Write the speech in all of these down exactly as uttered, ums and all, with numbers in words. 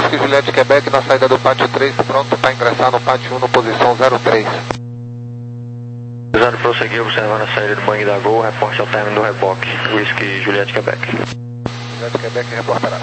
Whisky Juliette Quebec na saída do pátio três, pronto para ingressar no pátio um, no posição zero três. Cruzado prosseguir, observando a saída do Bang da Gol, reporte ao término do reboque, Whisky Juliette Quebec. Juliette Quebec reportará.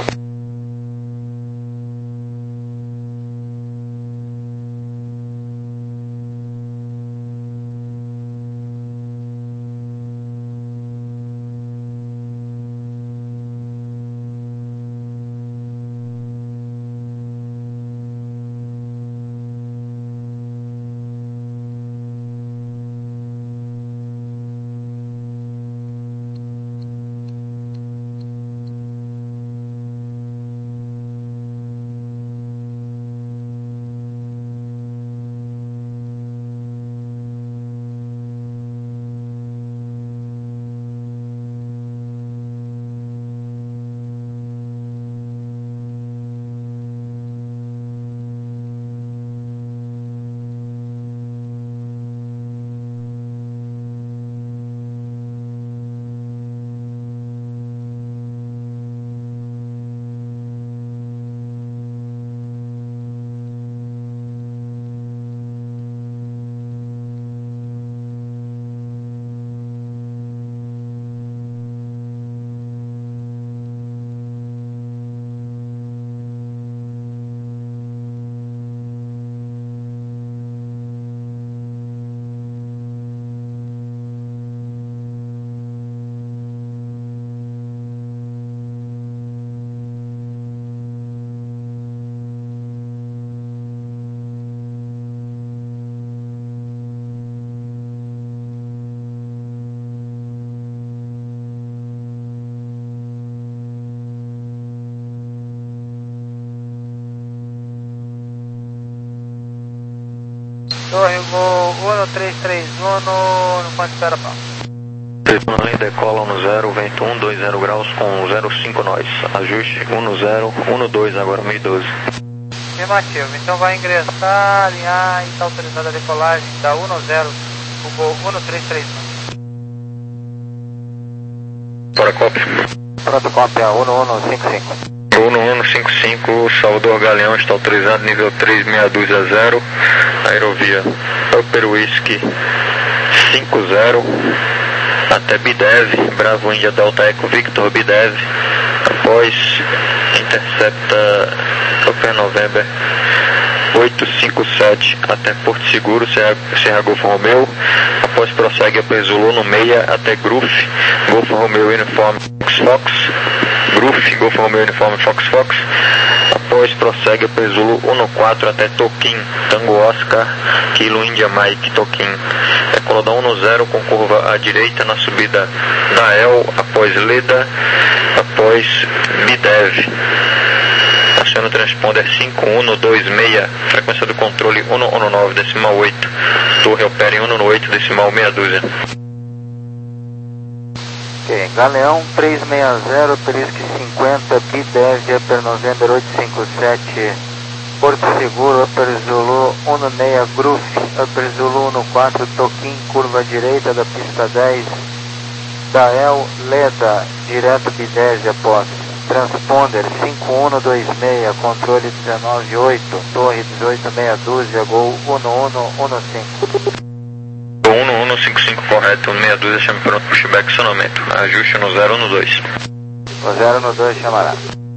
Torre Gol um três três um no ponto de espera pau. Tripulante decola um zero, vento um dois zero graus com zero cinco nós. Ajuste um zero, um dois agora mil e doze. Afirmativo, então vai ingressar, alinhar e está autorizada a decolagem da um zero, o Gol um três três um. Para cópia. Pronto, cópia um um cinco cinco. um um cinco cinco, Salvador Galeão está autorizado, nível três seis dois a zero, aerovia Upper Whisky cinco zero, até Bidev, Bravo Índia Delta Eco Victor Bidev, após intercepta Upper November oito cinco sete até Porto Seguro, Serra, Serra Golf Romeo, após prossegue a Zulu no meia até Gruf, Golf Romeo Uniforme Fox Fox, Gruf, Golf Romeo Uniforme Fox Fox, após prossegue a Zulu um quatro até Toquim, Tango Oscar, Kilo India Mike, Toquim, decola um zero com curva à direita na subida da El, após Leda, após Bidev. Aciona o transponder cinco um dois seis, frequência do controle um um nove decimal oito, torre opera em um um oito decimal meia dúzia. Ok, Galeão três seis zero, Perisque cinquenta, Bidev, Upper November oito cinco sete, Porto Seguro, Upper Zulu um seis, Gruf, Upper Zulu um quatro, Toquim, curva à direita da pista dez, Dael, Leda, direto Bidev após. Transponder cinco um dois seis, controle dezenove oito, torre dezoito meia dúzia, Gol um um um cinco. um um cinco cinco correto, meia dúzia, chame pronto, pushback, acionamento. Ajuste no zero um dois. O zero um dois chamará.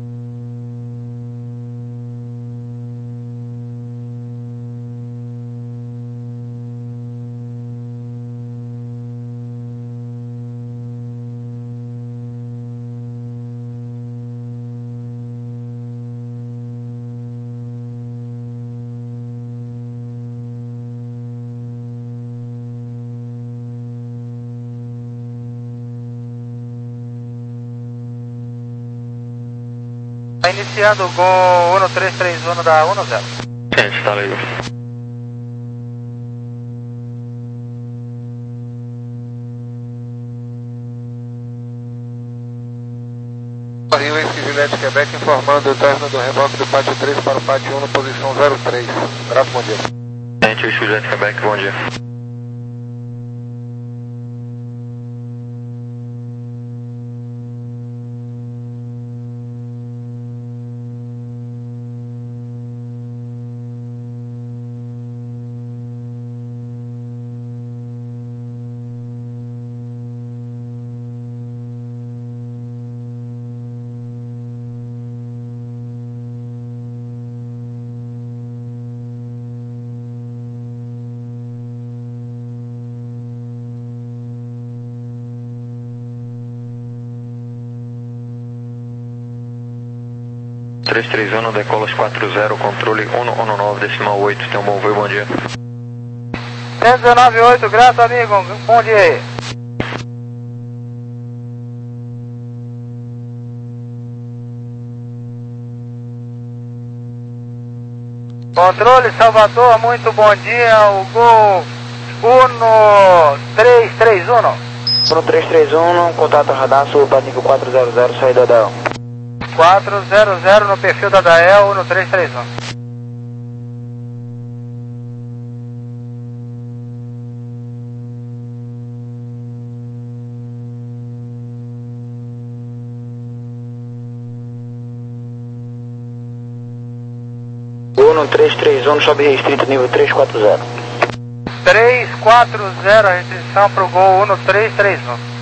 Está iniciado o Gol um três três um da um zero. Gente, está legal. Rio Whisky Juliette Quebec informando o término do reboque do pátio três para o pátio um, posição zero três. Bravo, bom dia. Gente, Whisky Juliette Quebec, bom dia. três três um, decolas quatro zero, controle um um nove, decimal oito, tem um bom voo, bom dia. cento e dezenove ponto oito, grato amigo, bom dia aí. Controle Salvador, muito bom dia, o Gol um três três um. um três três um, contato radar sul para nível quatro zero zero, saída da quatro zero zero no perfil da Dael no três três um. um três três um, sobe restrito nível três quatro zero. três quatro zero, a restrição para o Gol um três três um.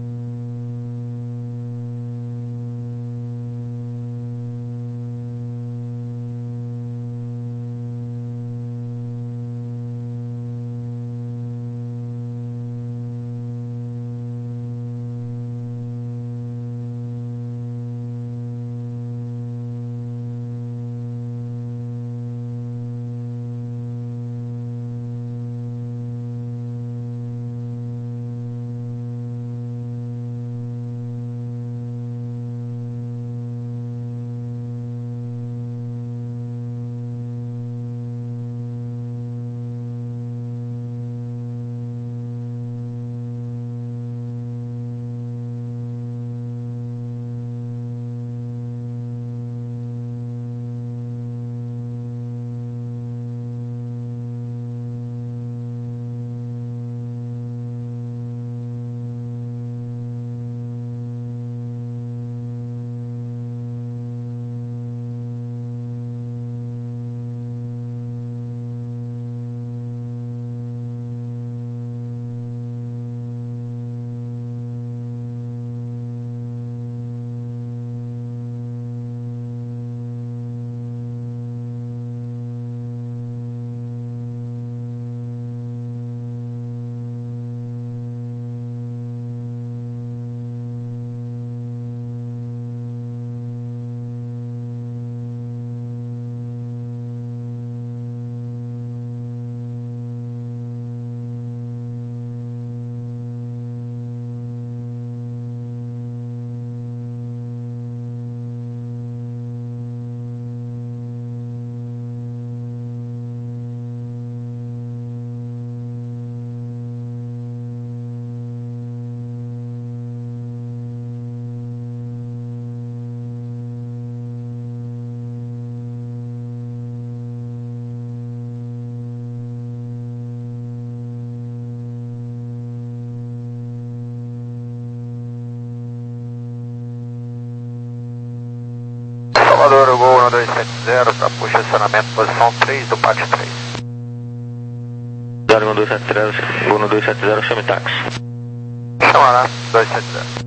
Salvador, Gol um dois sete zero para posicionamento, posição três do pátio três. um dois sete zero, Gol um dois sete zero, chame táxi. Chamará, dois sete zero.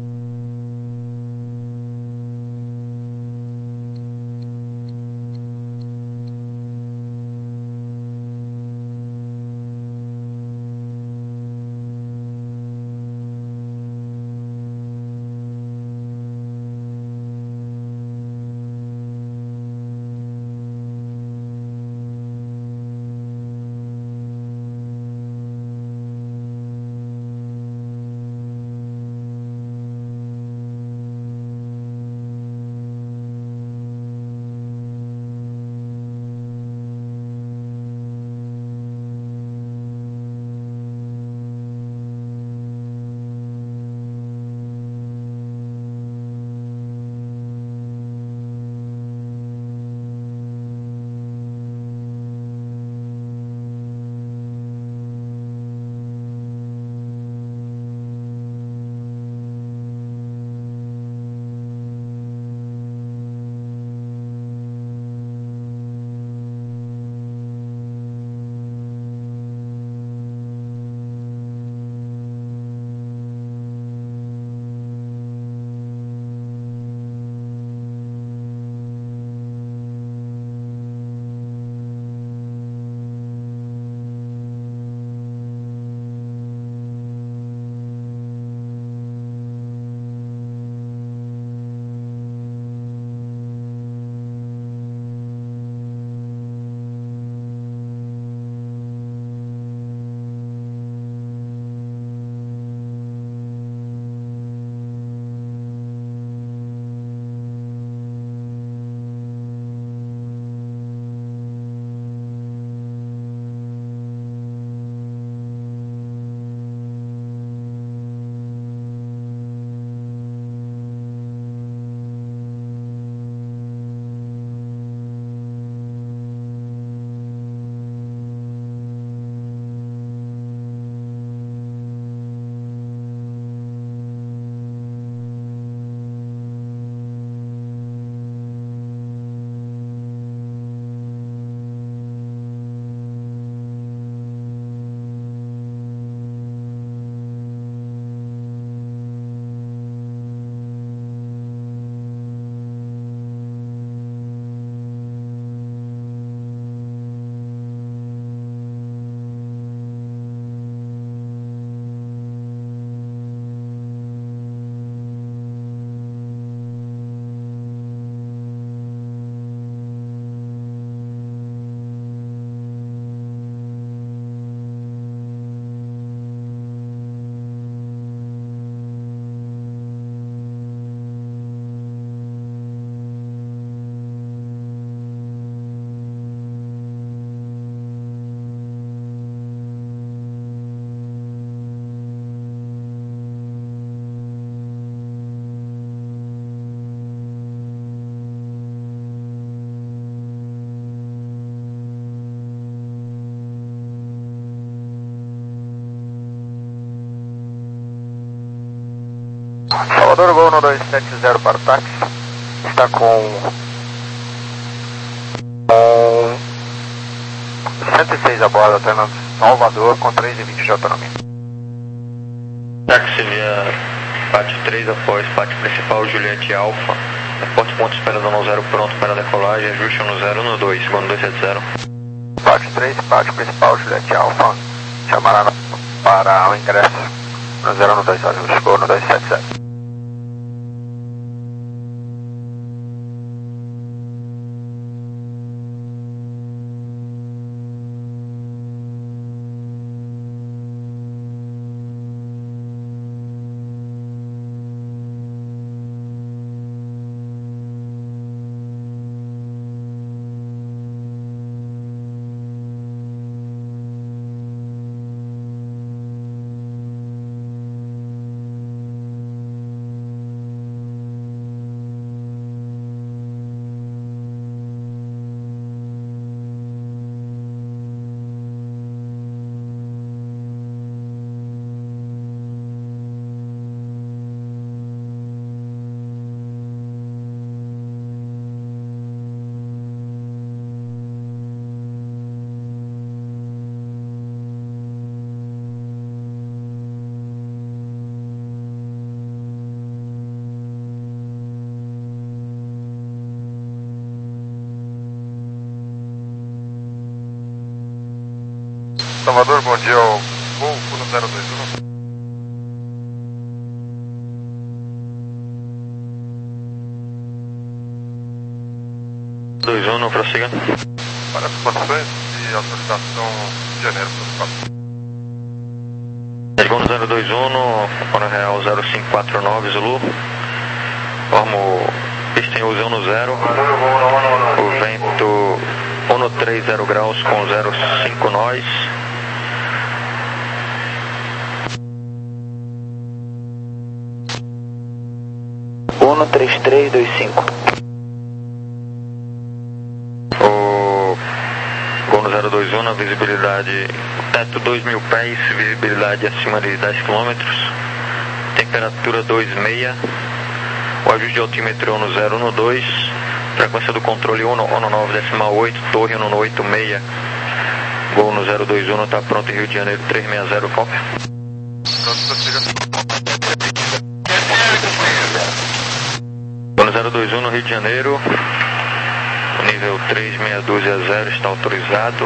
Salvador, Gol um dois sete zero para o táxi. Está com... com... cento e seis a bordo, alternando Salvador com três e vinte de autonomia. Táxi via pátio três após pátio principal Juliette Alfa. Porto ponto esperador no zero pronto para decolagem, ajuste no zero no dois, segundo dois sete zero. Pátio três, pátio principal Juliette Alfa. Chamará para o ingresso no zero no dois, ajuste, Gol no dois sete zero. Salvador, bom dia, ao Gol no zero dois um. dois um, prossiga. Para as condições de autorização de janeiro para os Gol no zero dois um, hora real zero cinco quatro nove, Zulu. Formo pista em uso no zero. O vento um no três zero graus com zero cinco nós. um três três dois cinco. O Gol no zero dois um, na visibilidade, teto dois mil pés, visibilidade acima de dez quilômetros, temperatura dois vírgula seis, o ajuste de altímetro no zero no dois, frequência do controle um no nove decimal oito, torre um no oito seis, Gol no zero dois um, está pronto em Rio de Janeiro três seis zero, cópia. Gol no zero dois um no Rio de Janeiro, o nível três seis dúzia zero está autorizado,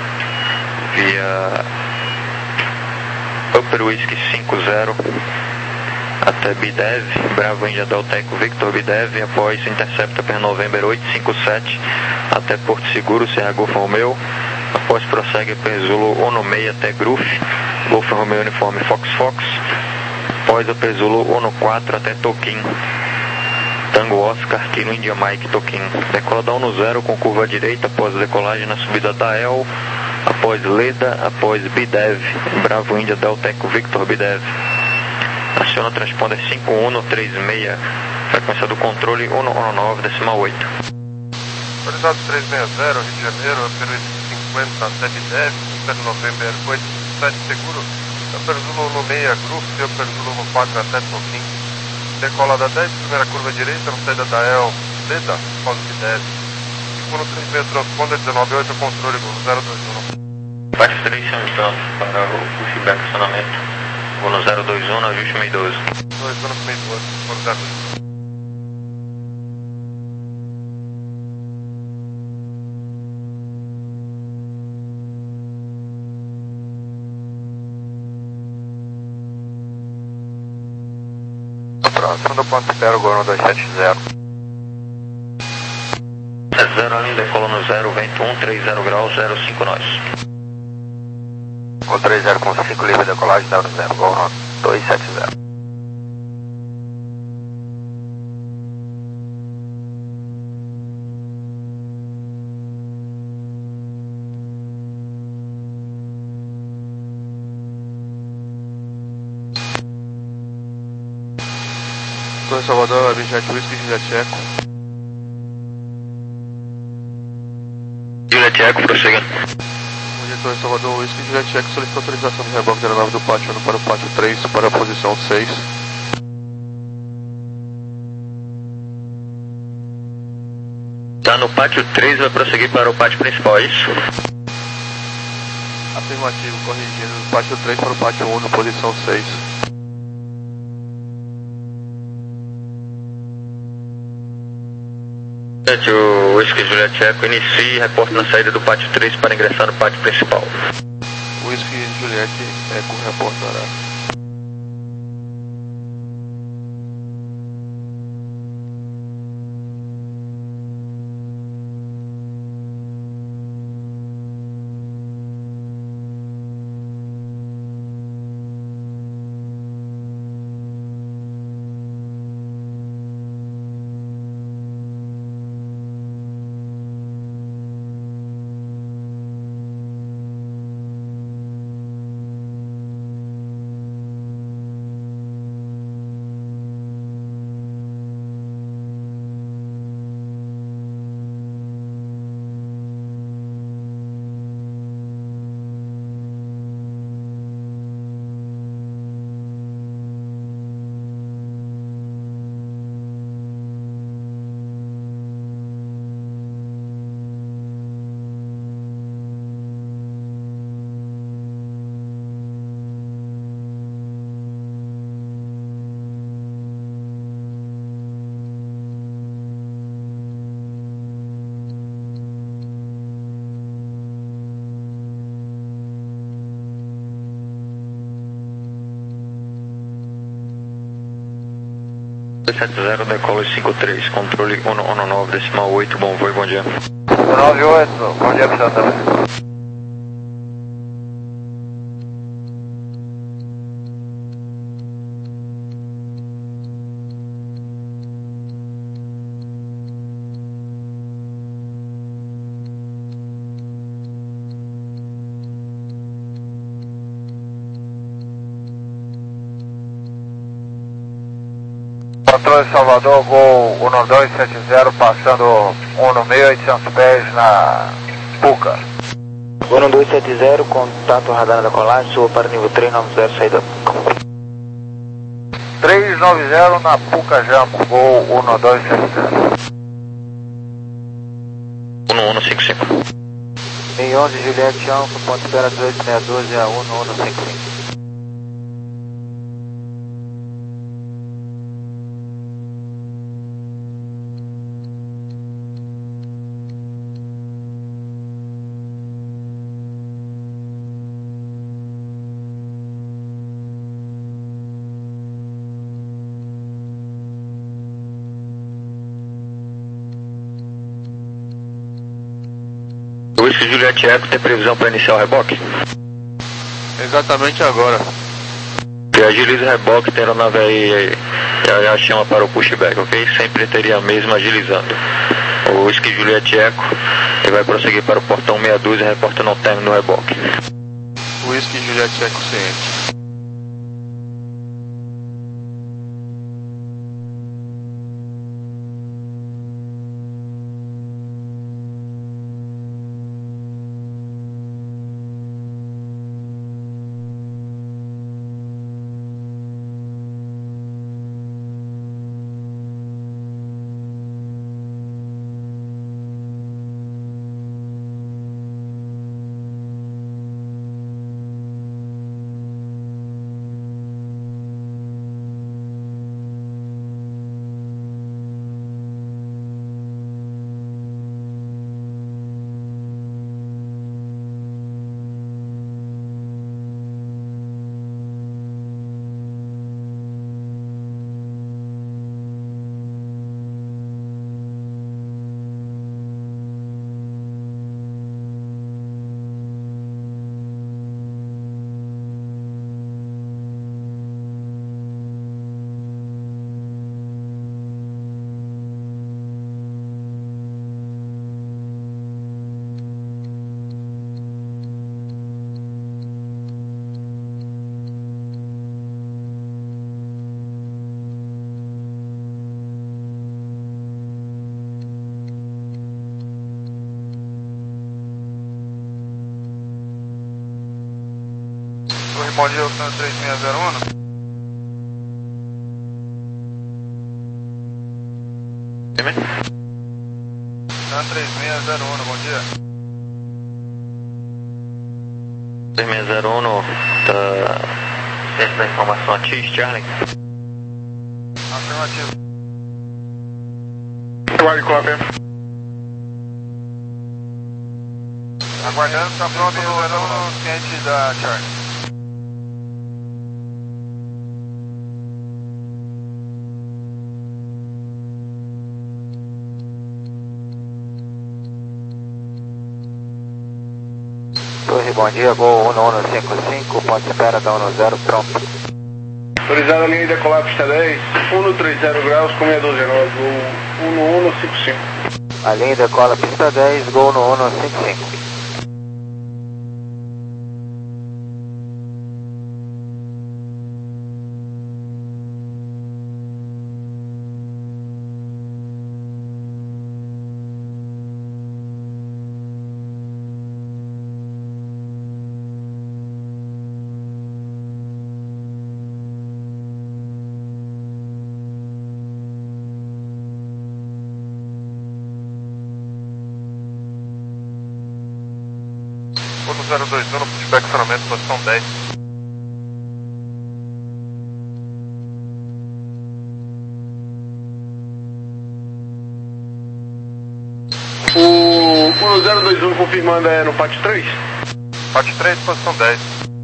via Upper Whisky cinco zero até B D E V, Bravo Índia Delta Eco Victor B D E V, após Intercepta per November oito cinco sete até Porto Seguro, Serra Golf Romeo, após prossegue per Zulu um seis até Gruf, Golf Romeo Uniforme Fox Fox, após a per Zulu um quatro até Toquim, Tango Oscar, Kilo India Mike Toquim, decola da um no zero com curva direita após a decolagem na subida da El, após Leda, após B D E V, Bravo Índia Delta Eco Victor B D E V. Aciona o transponder cinco um três seis, frequência do controle um nove decimal oito. Autorizado três seis zero, Rio de Janeiro, Upper cinquenta até B D E V, Upper November oito sete seguro, Upper Zulu um seis Grupo e Upper Zulu um quatro até Toquim. Decola da dez, primeira curva direita, na saída da El, Leda, após B D E V. Segundo três seis transponder dezenove oito, controle do zero dois um. Parte três São João para o pushback acionamento. Vou no zero dois um, no ajuste meio doze. dois um meio doze, por zero dois um. Próximo do ponto zero, Gol no dois sete zero. zero ali, decola no zero, vento um, três zero graus, zero cinco nós. Com três zero com cinco, livre decolagem, dá no zero, Gol no dois sete zero. Torre Salvador, Abject Whisky, Juliette Eco. Juliette Eco, prossiga. Bom dia, Torre Salvador, Whisky, Juliette Eco, solicita autorização do reboque zero nove do pátio um para o pátio três, para a posição seis. Tá no pátio três, vai prosseguir para o pátio principal, é isso? Afirmativo, corrigindo, do pátio três para o pátio um, posição seis. O Whisky Juliette Echo, inicie e reporte na saída do pátio três para ingressar no pátio principal. Whisky Juliette Echo, reportará. dois sete zero, decola cinco três, controle um um nove, decimal oito, bom voo e bom dia. nove oito, bom dia para você também. Controle Salvador, Gol um dois sete zero, passando um no meio, oitocentos pés na Puca. um dois sete zero, contato radar da colagem, suba para nível três nove zero, saída Puca. três nove zero na Puca Jambo, Gol um dois sete zero. um um cinco cinco. meio onze Juliette Alfa, ponto espera dois seis dois, é um um cinco cinco. O Whisky Juliette Echo tem previsão para iniciar o reboque? Exatamente agora. E agiliza o reboque, tem a nave aí, já, já chama para o pushback, ok? Sempre teria a mesma agilizando. O Whisky Juliette Echo, ele vai prosseguir para o portão meia dúzia, reporta não término no reboque. Whisky Juliette Echo ciente. Bom dia, Oceano três seis zero um. três seis zero um, bom dia. três seis zero um, tá ciente da informação a X, Charlie? Afirmativo. Guarde cópia. Aguardando, tá pronto no, no ciente da Charlie. Torre, bom dia, Gol um um cinco cinco, ponto de espera da um zero, pronto. Autorizada a linha de decolar pista dez, cento e trinta graus com seis doze nove, Gol um um cinco cinco. A linha decola pista dez, Gol um um cinco cinco. Ponto zero dois um, pushback estacionamento, posição dez. O um zero dois um confirmando é no pátio três? Pátio três, posição dez.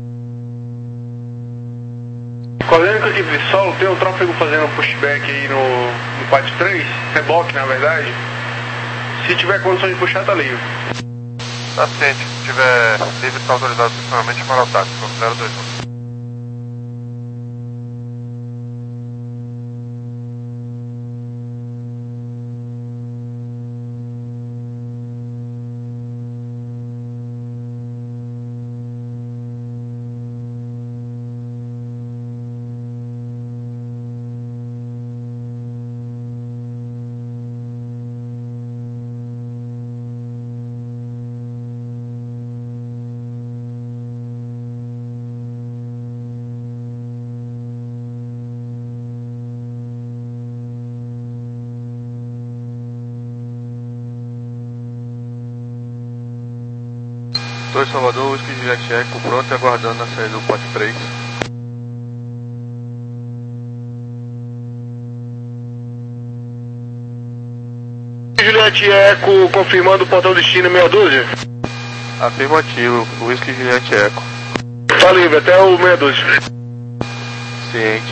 Coordenando com a equipe de solo, tem um tráfego fazendo pushback aí no, no pátio três, reboque na verdade. Se tiver condições de puxar, tá livre. Tá ciente, se tiver livre, tá autorizado principalmente para o ataque, ponto zero dois um. Torre Salvador, Whisky Juliette Eco, pronto e aguardando na saída do pátio três. Juliette Eco confirmando o portão destino meia dúzia? Afirmativo, Whisky Juliette Eco. Tá livre, até o meia dúzia. Ciente.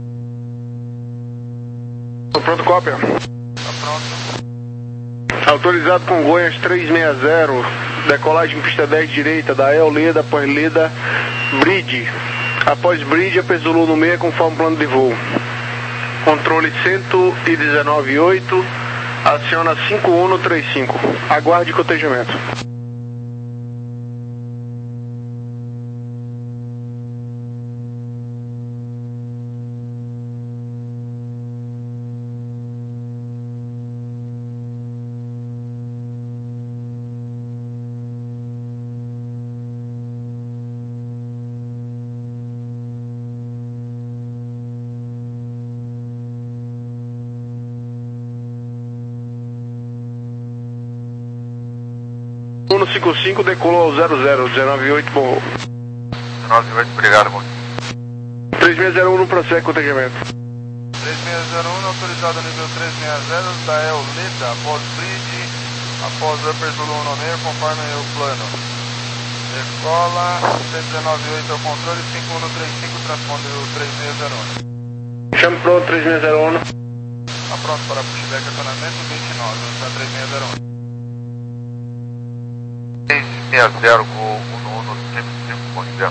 Tô pronto, cópia? Tá pronto. Autorizado com Goiás três seis zero, decolagem pista dez direita da El Leda, após Leda, Bridge. Após Bridge, apeso Zulu no meio conforme plano de voo. Controle cento e dezenove oito, aciona cinco um três cinco. Aguarde cotejamento. um cinco cinco decolou ao zero zero, dezenove oito, bom. dezenove oito, obrigado, bom. três seis zero um no processo de cotejamento. três seis zero um, autorizado a nível três seis zero, da El Leda, após Bridge, após Upper Zulu no meio, conforme o plano. Decola, cento e dezenove oito ao controle, cinco um três cinco, transponde o três seis zero um. Chame pronto, três seis zero um. Tá pronto para pushback acionamento, vinte e nove, tá três seis zero um. três seis zero com o no cinco cinco, bom dia.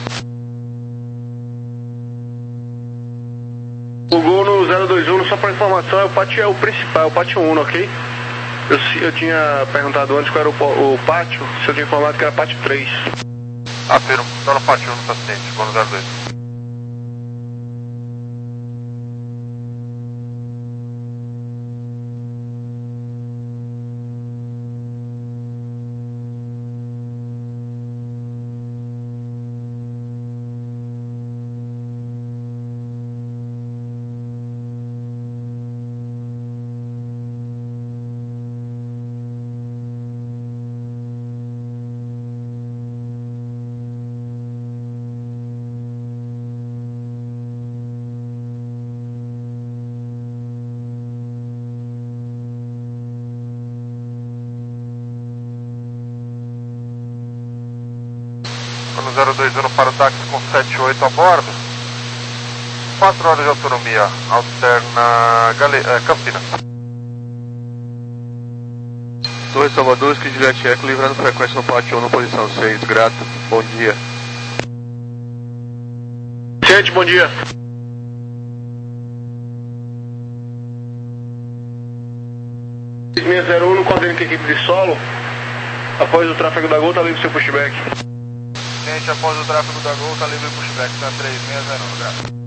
O gol no zero dois um, só para informação, é o pátio é o principal, é o pátio um, ok? Eu, eu tinha perguntado antes qual era o, o pátio, se eu tinha informado que era pátio três. Afirmo, tá no pátio um, tá ciente, gol no zero dois. zero dois um para o táxi com sete oito a bordo. quatro horas de autonomia, alterna Gale... é, Campinas. Torre Salvador, Ski Juliette Eco, livrando frequência no pátio um, na posição seis, grato, bom dia. Gente, bom dia. seis seis zero um, coordene com a equipe de solo. Após o tráfego da Gol, tá livre seu pushback. Gente, após o tráfego da Gol, tá livre o pushback, tá três seis zero um, grato.